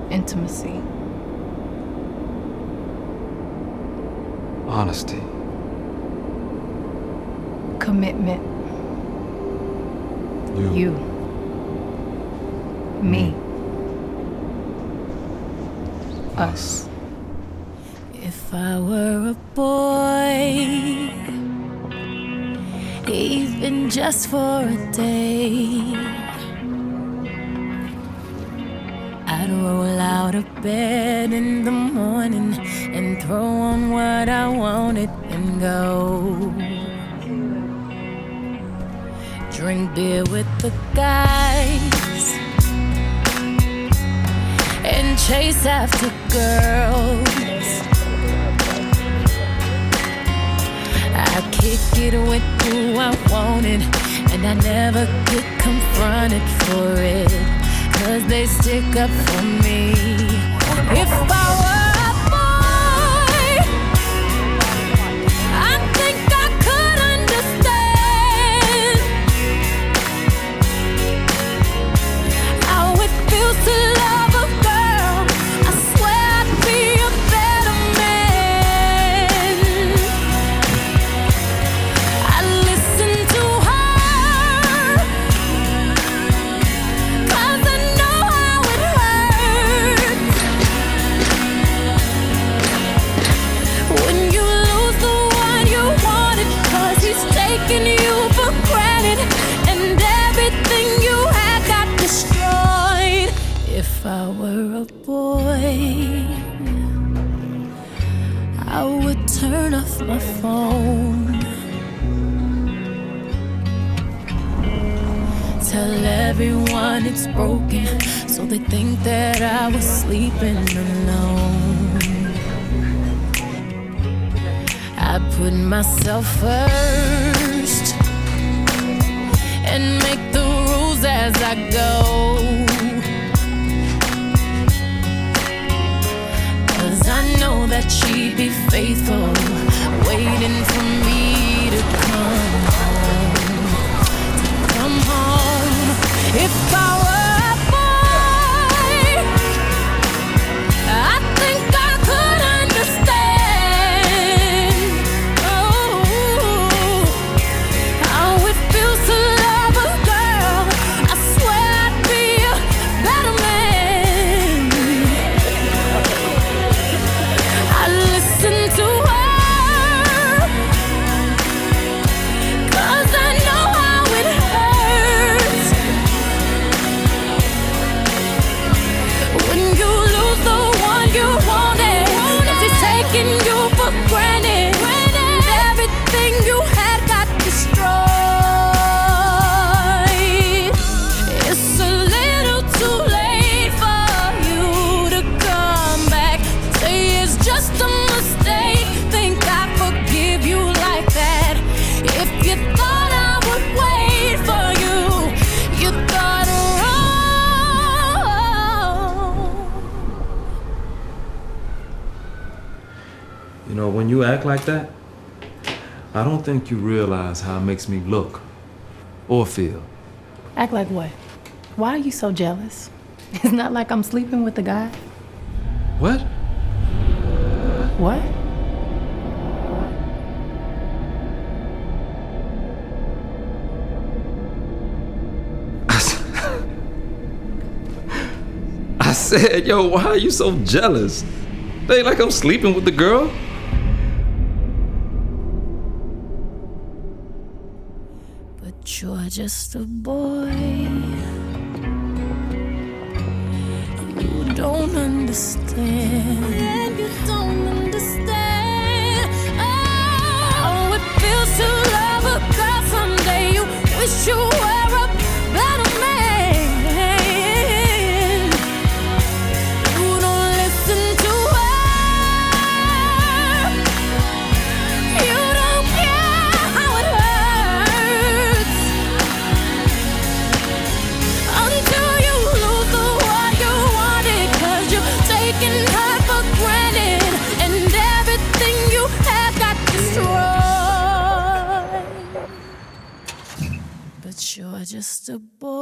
Intimacy. Honesty. Commitment. You. Me. Us. If I were a boy, even just for a day, I'd roll out of bed in the morning and throw on what I wanted and go. Drink beer with the guys and chase after girls. I kick it with who I wanted, and I never get confronted for it, 'cause they stick up for me. If I were a boy, I think I could understand how it feels to love a girl. I swear I'd be a better man. I listen to her, 'cause I know how it hurts when you lose the one you wanted, 'cause he's taking you for granted and everything you had got destroyed. If I were a boy, I would turn off my phone, tell everyone it's broken, so they think that I was sleeping alone. I put myself first and make the rules as I go, 'cause I know that she'd be faithful, waiting for me to come home, come home. If I were a boy, I think I could understand, oh, how it feels to love a girl. I swear I'd be a better man. I listen to her, 'cause I know how it hurts when you lose the one you wanted, 'cause he's taking you for granted and everything you had got destroyed. It's a little too late for you to come back, say it's just a mistake, think I forgive you like that. If you thought I would wait for you, you thought wrong. You know, when you act like that, I don't think you realize how it makes me look or feel. Act like what? Why are you so jealous? It's not like I'm sleeping with the guy. What? What? I said, yo, why are you so jealous? It ain't like I'm sleeping with the girl. But you're just a boy. You don't understand. You don't understand. Oh, how it feels to love a girl someday. You wish you were a better man. You don't listen to her. You don't care how it hurts until you lose the one you wanted, 'cause you're taking her for granted and everything you had got destroyed. But you're just a boy.